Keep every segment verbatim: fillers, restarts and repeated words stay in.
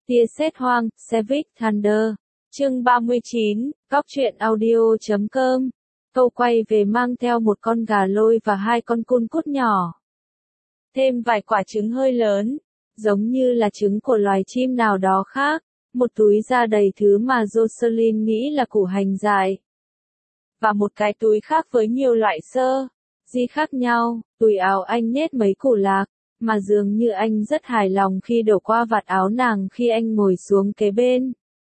Tia sét hoang, Savage Thunder. Chương ba mươi chín, Cóc truyện audio chấm com. Câu quay về mang theo một con gà lôi và hai con cun cút nhỏ. Thêm vài quả trứng hơi lớn, giống như là trứng của loài chim nào đó khác. Một túi da đầy thứ mà Jocelyn nghĩ là củ hành dại. Và một cái túi khác với nhiều loại sơ di khác nhau. Túi áo anh nhét mấy củ lạc, mà dường như anh rất hài lòng khi đổ qua vạt áo nàng khi anh ngồi xuống kế bên.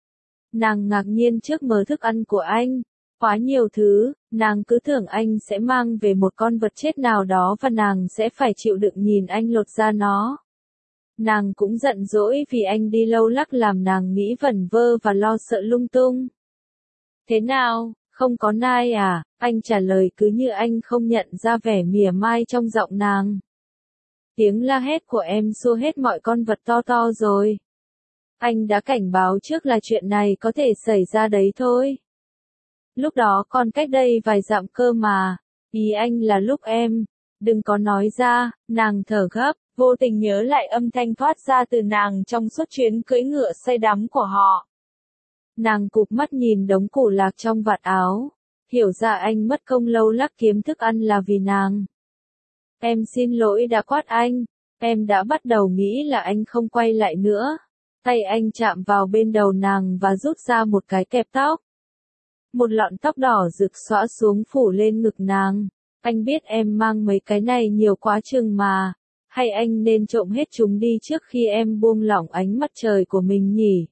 Nàng ngạc nhiên trước mớ thức ăn của anh. Quá nhiều thứ, nàng cứ tưởng anh sẽ mang về một con vật chết nào đó và nàng sẽ phải chịu đựng nhìn anh lột ra nó. Nàng cũng giận dỗi vì anh đi lâu lắc làm nàng nghĩ vẩn vơ và lo sợ lung tung. Thế nào, không có nai à? Anh trả lời cứ như anh không nhận ra vẻ mỉa mai trong giọng nàng. Tiếng la hét của em xua hết mọi con vật to to rồi. Anh đã cảnh báo trước là chuyện này có thể xảy ra đấy thôi. Lúc đó còn cách đây vài dặm cơ mà. Ý anh là lúc em. Đừng có nói ra. Nàng thở gấp, vô tình nhớ lại âm thanh thoát ra từ nàng trong suốt chuyến cưỡi ngựa say đắm của họ. Nàng cụp mắt nhìn đống củ lạc trong vạt áo. Hiểu ra anh mất công lâu lắc kiếm thức ăn là vì nàng. Em xin lỗi đã quát anh. Em đã bắt đầu nghĩ là anh không quay lại nữa. Tay anh chạm vào bên đầu nàng và rút ra một cái kẹp tóc. Một lọn tóc đỏ rực xõa xuống phủ lên ngực nàng. Anh biết em mang mấy cái này nhiều quá chừng mà. Hay anh nên trộm hết chúng đi trước khi em buông lỏng ánh mặt trời của mình nhỉ?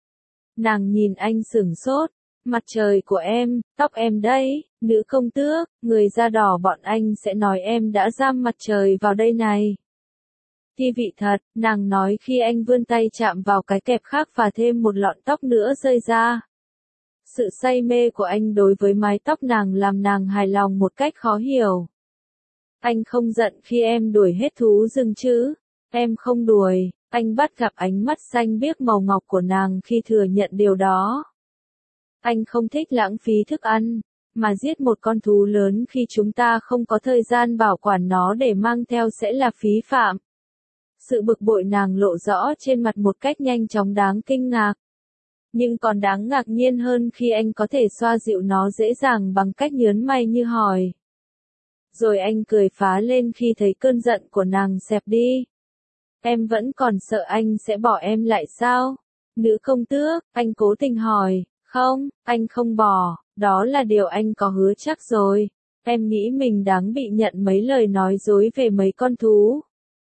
Nàng nhìn anh sửng sốt. Mặt trời của em, tóc em đấy, nữ công tước, người da đỏ bọn anh sẽ nói em đã giam mặt trời vào đây này. Thi vị thật, nàng nói khi anh vươn tay chạm vào cái kẹp khác và thêm một lọn tóc nữa rơi ra. Sự say mê của anh đối với mái tóc nàng làm nàng hài lòng một cách khó hiểu. Anh không giận khi em đuổi hết thú rừng chứ? Em không đuổi. Anh bắt gặp ánh mắt xanh biếc màu ngọc của nàng khi thừa nhận điều đó. Anh không thích lãng phí thức ăn, mà giết một con thú lớn khi chúng ta không có thời gian bảo quản nó để mang theo sẽ là phí phạm. Sự bực bội nàng lộ rõ trên mặt một cách nhanh chóng đáng kinh ngạc. Nhưng còn đáng ngạc nhiên hơn khi anh có thể xoa dịu nó dễ dàng bằng cách nhớn mày như hỏi. Rồi anh cười phá lên khi thấy cơn giận của nàng xẹp đi. Em vẫn còn sợ anh sẽ bỏ em lại sao? Nữ công tước, anh cố tình hỏi. Không, anh không bỏ, đó là điều anh có hứa chắc rồi. Em nghĩ mình đáng bị nhận mấy lời nói dối về mấy con thú.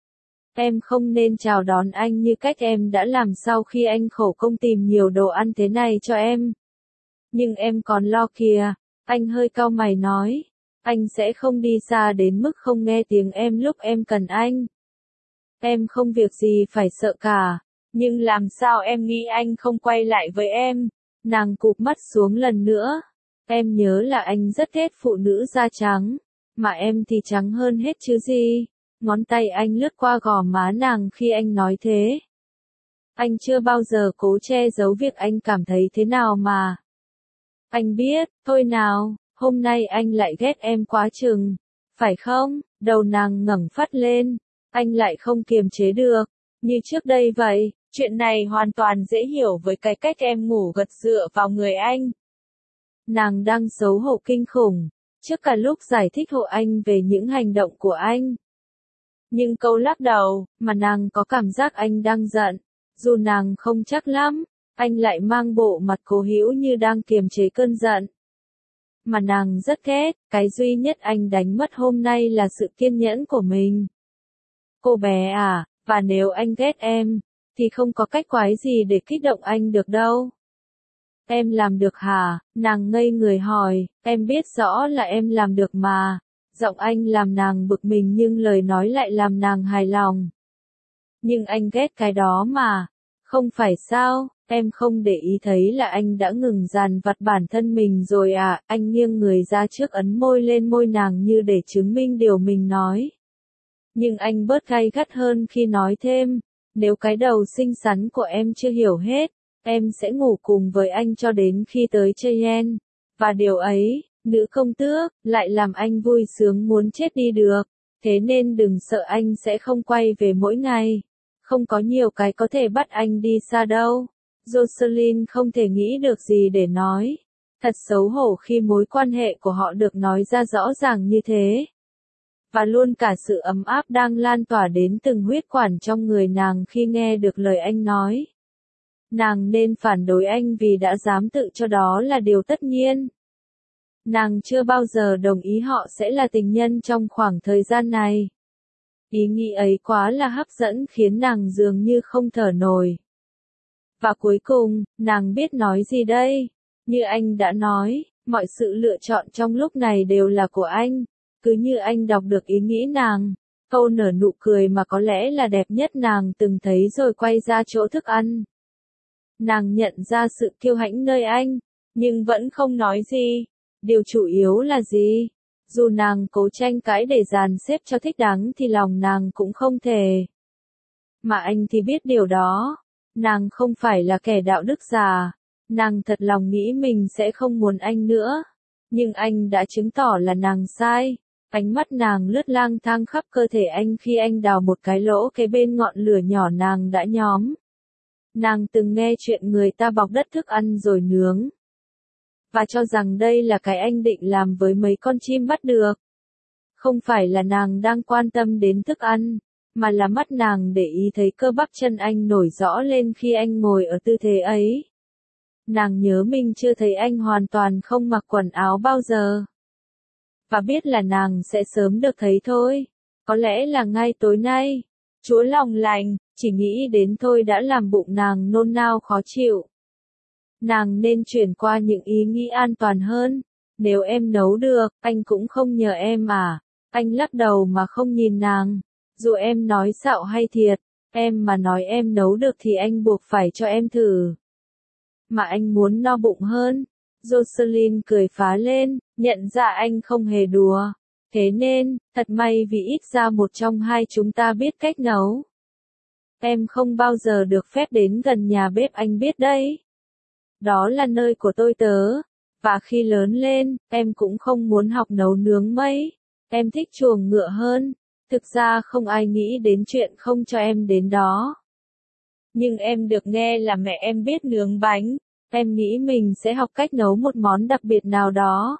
Em không nên chào đón anh như cách em đã làm sau khi anh khổ công tìm nhiều đồ ăn thế này cho em. Nhưng em còn lo kìa, anh hơi cau mày nói. Anh sẽ không đi xa đến mức không nghe tiếng em lúc em cần anh. Em không việc gì phải sợ cả, nhưng làm sao em nghĩ anh không quay lại với em? Nàng cụp mắt xuống lần nữa. Em nhớ là anh rất ghét phụ nữ da trắng, mà em thì trắng hơn hết chứ gì. Ngón tay anh lướt qua gò má nàng khi anh nói thế. Anh chưa bao giờ cố che giấu việc anh cảm thấy thế nào mà. Anh biết, thôi nào, hôm nay anh lại ghét em quá chừng. Phải không? Đầu nàng ngẩng phát lên. Anh lại không kiềm chế được. Như trước đây vậy, chuyện này hoàn toàn dễ hiểu với cái cách em ngủ gật dựa vào người anh. Nàng đang xấu hổ kinh khủng, trước cả lúc giải thích hộ anh về những hành động của anh. Nhưng câu lắc đầu, mà nàng có cảm giác anh đang giận. Dù nàng không chắc lắm, anh lại mang bộ mặt cố hữu như đang kiềm chế cơn giận. Mà nàng rất ghét, cái duy nhất anh đánh mất hôm nay là sự kiên nhẫn của mình. Cô bé à, và nếu anh ghét em, thì không có cách quái gì để kích động anh được đâu. Em làm được hả? Nàng ngây người hỏi, em biết rõ là em làm được mà. Giọng anh làm nàng bực mình nhưng lời nói lại làm nàng hài lòng. Nhưng anh ghét cái đó mà. Không phải sao, em không để ý thấy là anh đã ngừng dằn vặt bản thân mình rồi à? Anh nghiêng người ra trước ấn môi lên môi nàng như để chứng minh điều mình nói. Nhưng anh bớt gay gắt hơn khi nói thêm, nếu cái đầu xinh xắn của em chưa hiểu hết, em sẽ ngủ cùng với anh cho đến khi tới Cheyenne. Và điều ấy, nữ công tước, lại làm anh vui sướng muốn chết đi được. Thế nên đừng sợ anh sẽ không quay về mỗi ngày. Không có nhiều cái có thể bắt anh đi xa đâu. Jocelyn không thể nghĩ được gì để nói. Thật xấu hổ khi mối quan hệ của họ được nói ra rõ ràng như thế. Và luôn cả sự ấm áp đang lan tỏa đến từng huyết quản trong người nàng khi nghe được lời anh nói. Nàng nên phản đối anh vì đã dám tự cho đó là điều tất nhiên. Nàng chưa bao giờ đồng ý họ sẽ là tình nhân trong khoảng thời gian này. Ý nghĩ ấy quá là hấp dẫn khiến nàng dường như không thở nổi. Và cuối cùng, nàng biết nói gì đây? Như anh đã nói, mọi sự lựa chọn trong lúc này đều là của anh. Cứ như anh đọc được ý nghĩ nàng, câu nở nụ cười mà có lẽ là đẹp nhất nàng từng thấy rồi quay ra chỗ thức ăn. Nàng nhận ra sự kiêu hãnh nơi anh, nhưng vẫn không nói gì. Điều chủ yếu là gì? Dù nàng cố tranh cãi để dàn xếp cho thích đáng thì lòng nàng cũng không thể. Mà anh thì biết điều đó. Nàng không phải là kẻ đạo đức già. Nàng thật lòng nghĩ mình sẽ không muốn anh nữa. Nhưng anh đã chứng tỏ là nàng sai. Ánh mắt nàng lướt lang thang khắp cơ thể anh khi anh đào một cái lỗ kế bên ngọn lửa nhỏ nàng đã nhóm. Nàng từng nghe chuyện người ta bọc đất thức ăn rồi nướng. Và cho rằng đây là cái anh định làm với mấy con chim bắt được. Không phải là nàng đang quan tâm đến thức ăn, mà là mắt nàng để ý thấy cơ bắp chân anh nổi rõ lên khi anh ngồi ở tư thế ấy. Nàng nhớ mình chưa thấy anh hoàn toàn không mặc quần áo bao giờ. Và biết là nàng sẽ sớm được thấy thôi. Có lẽ là ngay tối nay. Chúa lòng lành, chỉ nghĩ đến thôi đã làm bụng nàng nôn nao khó chịu. Nàng nên chuyển qua những ý nghĩ an toàn hơn. Nếu em nấu được, anh cũng không nhờ em à. Anh lắc đầu mà không nhìn nàng. Dù em nói xạo hay thiệt, em mà nói em nấu được thì anh buộc phải cho em thử. Mà anh muốn no bụng hơn. Jocelyn cười phá lên, nhận ra anh không hề đùa. Thế nên, thật may vì ít ra một trong hai chúng ta biết cách nấu. Em không bao giờ được phép đến gần nhà bếp anh biết đấy. Đó là nơi của tôi tớ. Và khi lớn lên, em cũng không muốn học nấu nướng mấy. Em thích chuồng ngựa hơn. Thực ra không ai nghĩ đến chuyện không cho em đến đó. Nhưng em được nghe là mẹ em biết nướng bánh. Em nghĩ mình sẽ học cách nấu một món đặc biệt nào đó.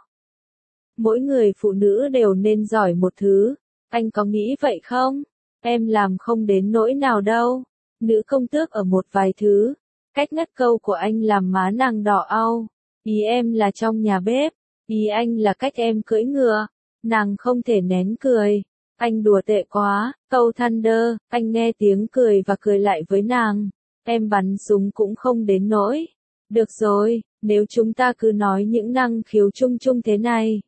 Mỗi người phụ nữ đều nên giỏi một thứ. Anh có nghĩ vậy không? Em làm không đến nỗi nào đâu. Nữ công tước ở một vài thứ. Cách ngắt câu của anh làm má nàng đỏ au. Ý em là trong nhà bếp. Ý anh là cách em cưỡi ngựa. Nàng không thể nén cười. Anh đùa tệ quá. Câu Thunder. Anh nghe tiếng cười và cười lại với nàng. Em bắn súng cũng không đến nỗi. Được rồi, nếu chúng ta cứ nói những năng khiếu chung chung thế này,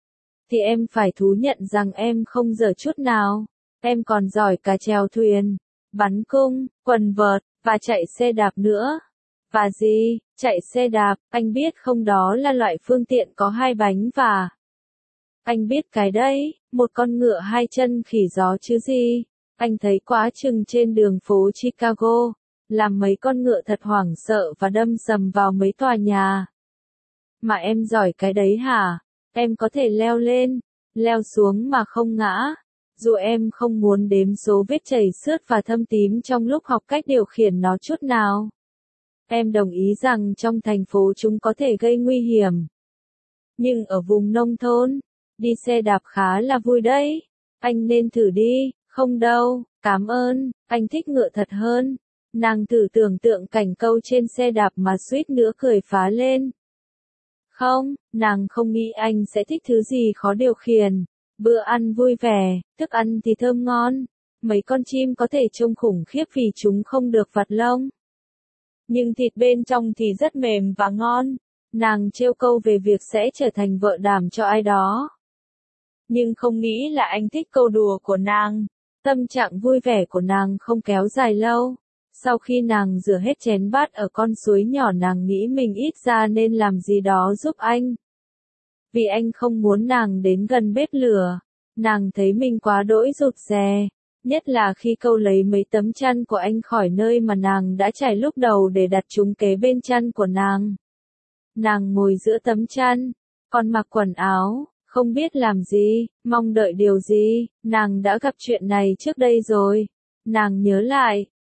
thì em phải thú nhận rằng em không dở chút nào. Em còn giỏi cả chèo thuyền, bắn cung, quần vợt, và chạy xe đạp nữa. Và gì, chạy xe đạp, anh biết không đó là loại phương tiện có hai bánh và... Anh biết cái đấy, một con ngựa hai chân khỉ gió chứ gì. Anh thấy quá chừng trên đường phố Chicago. Làm mấy con ngựa thật hoảng sợ và đâm sầm vào mấy tòa nhà. Mà em giỏi cái đấy hả? Em có thể leo lên, leo xuống mà không ngã. Dù em không muốn đếm số vết chảy xước và thâm tím trong lúc học cách điều khiển nó chút nào. Em đồng ý rằng trong thành phố chúng có thể gây nguy hiểm. Nhưng ở vùng nông thôn, đi xe đạp khá là vui đấy. Anh nên thử đi. Không đâu, cảm ơn, anh thích ngựa thật hơn. Nàng thử tưởng tượng cảnh câu trên xe đạp mà suýt nữa cười phá lên. Không, nàng không nghĩ anh sẽ thích thứ gì khó điều khiển. Bữa ăn vui vẻ, thức ăn thì thơm ngon. Mấy con chim có thể trông khủng khiếp vì chúng không được vặt lông. Nhưng thịt bên trong thì rất mềm và ngon. Nàng trêu câu về việc sẽ trở thành vợ đảm cho ai đó. Nhưng không nghĩ là anh thích câu đùa của nàng. Tâm trạng vui vẻ của nàng không kéo dài lâu. Sau khi nàng rửa hết chén bát ở con suối nhỏ nàng nghĩ mình ít ra nên làm gì đó giúp anh. Vì anh không muốn nàng đến gần bếp lửa. Nàng thấy mình quá đỗi rụt rè. Nhất là khi câu lấy mấy tấm chăn của anh khỏi nơi mà nàng đã trải lúc đầu để đặt chúng kế bên chăn của nàng. Nàng ngồi giữa tấm chăn, còn mặc quần áo, không biết làm gì, mong đợi điều gì. Nàng đã gặp chuyện này trước đây rồi. Nàng nhớ lại,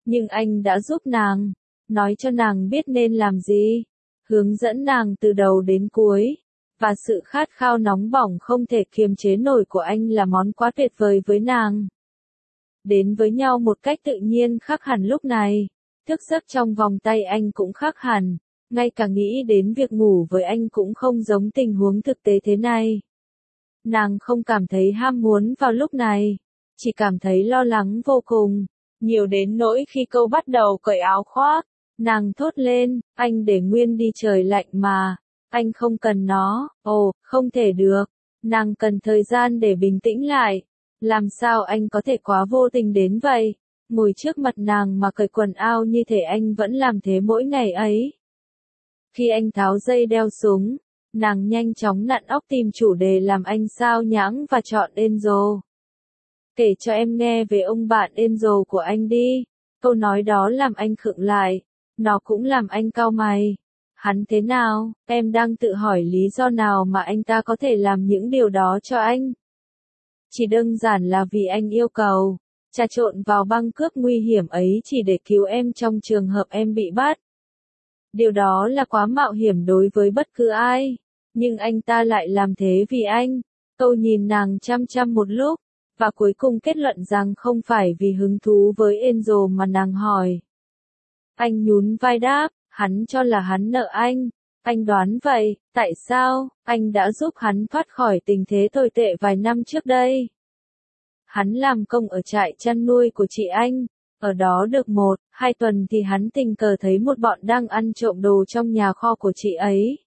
Nhưng anh đã giúp nàng, nói cho nàng biết nên làm gì, hướng dẫn nàng từ đầu đến cuối. Và sự khát khao nóng bỏng không thể kiềm chế nổi của anh là món quá tuyệt vời với nàng. Đến với nhau một cách tự nhiên khác hẳn lúc này, thức giấc trong vòng tay anh cũng khác hẳn, ngay cả nghĩ đến việc ngủ với anh cũng không giống tình huống thực tế thế này. Nàng không cảm thấy ham muốn vào lúc này, chỉ cảm thấy lo lắng vô cùng, nhiều đến nỗi khi câu bắt đầu cởi áo khoác, nàng thốt lên, anh để nguyên đi trời lạnh mà, anh không cần nó, ồ, không thể được, nàng cần thời gian để bình tĩnh lại, làm sao anh có thể quá vô tình đến vậy, ngồi trước mặt nàng mà cởi quần áo như thể anh vẫn làm thế mỗi ngày ấy. Khi anh tháo dây đeo xuống, nàng nhanh chóng nặn óc tìm chủ đề làm anh sao nhãng và chọn Enzo. Kể cho em nghe về ông bạn Enzo của anh đi. Câu nói đó làm anh khựng lại, nó cũng làm anh cau mày. Hắn thế nào, em đang tự hỏi lý do nào mà anh ta có thể làm những điều đó cho anh. Chỉ đơn giản là vì anh yêu cầu, trà trộn vào băng cướp nguy hiểm ấy chỉ để cứu em trong trường hợp em bị bắt. Điều đó là quá mạo hiểm đối với bất cứ ai, nhưng anh ta lại làm thế vì anh. Tôi nhìn nàng chăm chăm một lúc, và cuối cùng kết luận rằng không phải vì hứng thú với Enzo mà nàng hỏi. Anh nhún vai đáp, hắn cho là hắn nợ anh. Anh đoán vậy, tại sao, anh đã giúp hắn thoát khỏi tình thế tồi tệ vài năm trước đây. Hắn làm công ở trại chăn nuôi của chị anh. Ở đó được một, hai tuần thì hắn tình cờ thấy một bọn đang ăn trộm đồ trong nhà kho của chị ấy.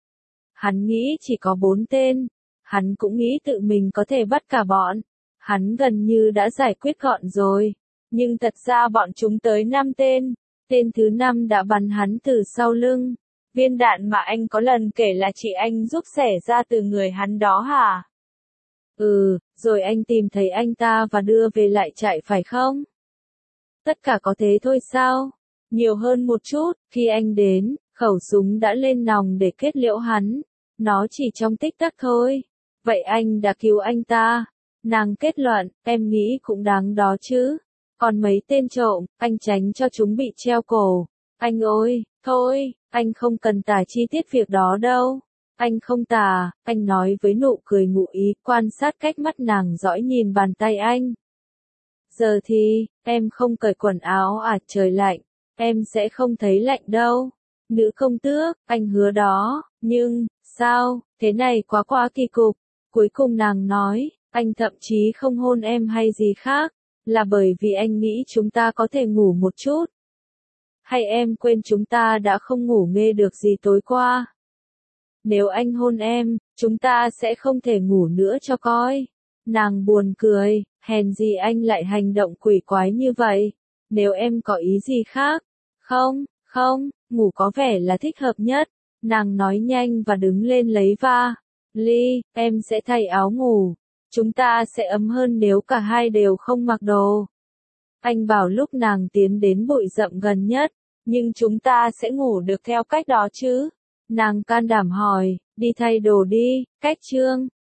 Hắn nghĩ chỉ có bốn tên. Hắn cũng nghĩ tự mình có thể bắt cả bọn. Hắn gần như đã giải quyết gọn rồi. Nhưng thật ra bọn chúng tới năm tên. Tên thứ năm đã bắn hắn từ sau lưng. Viên đạn mà anh có lần kể là chị anh giúp xẻ ra từ người hắn đó hả? Ừ, rồi anh tìm thấy anh ta và đưa về lại trại phải không? Tất cả có thế thôi sao? Nhiều hơn một chút, khi anh đến, khẩu súng đã lên nòng để kết liễu hắn. Nó chỉ trong tích tắc thôi. Vậy anh đã cứu anh ta. Nàng kết luận, em nghĩ cũng đáng đó chứ. Còn mấy tên trộm, anh tránh cho chúng bị treo cổ. Anh ơi, thôi, anh không cần tả chi tiết việc đó đâu. Anh không tả, anh nói với nụ cười ngụ ý, quan sát cách mắt nàng dõi nhìn bàn tay anh. Giờ thì, em không cởi quần áo à, trời lạnh, em sẽ không thấy lạnh đâu. Nữ công tước, anh hứa đó, nhưng, sao, thế này quá quá kỳ cục. Cuối cùng nàng nói, anh thậm chí không hôn em hay gì khác, là bởi vì anh nghĩ chúng ta có thể ngủ một chút. Hay em quên chúng ta đã không ngủ mê được gì tối qua. Nếu anh hôn em, chúng ta sẽ không thể ngủ nữa cho coi. Nàng buồn cười, hèn gì anh lại hành động quỷ quái như vậy. Nếu em có ý gì khác. Không, không, ngủ có vẻ là thích hợp nhất. Nàng nói nhanh và đứng lên lấy va. Ly, em sẽ thay áo ngủ. Chúng ta sẽ ấm hơn nếu cả hai đều không mặc đồ. Anh bảo lúc nàng tiến đến bụi rậm gần nhất. Nhưng chúng ta sẽ ngủ được theo cách đó chứ? Nàng can đảm hỏi, đi thay đồ đi, cách chương.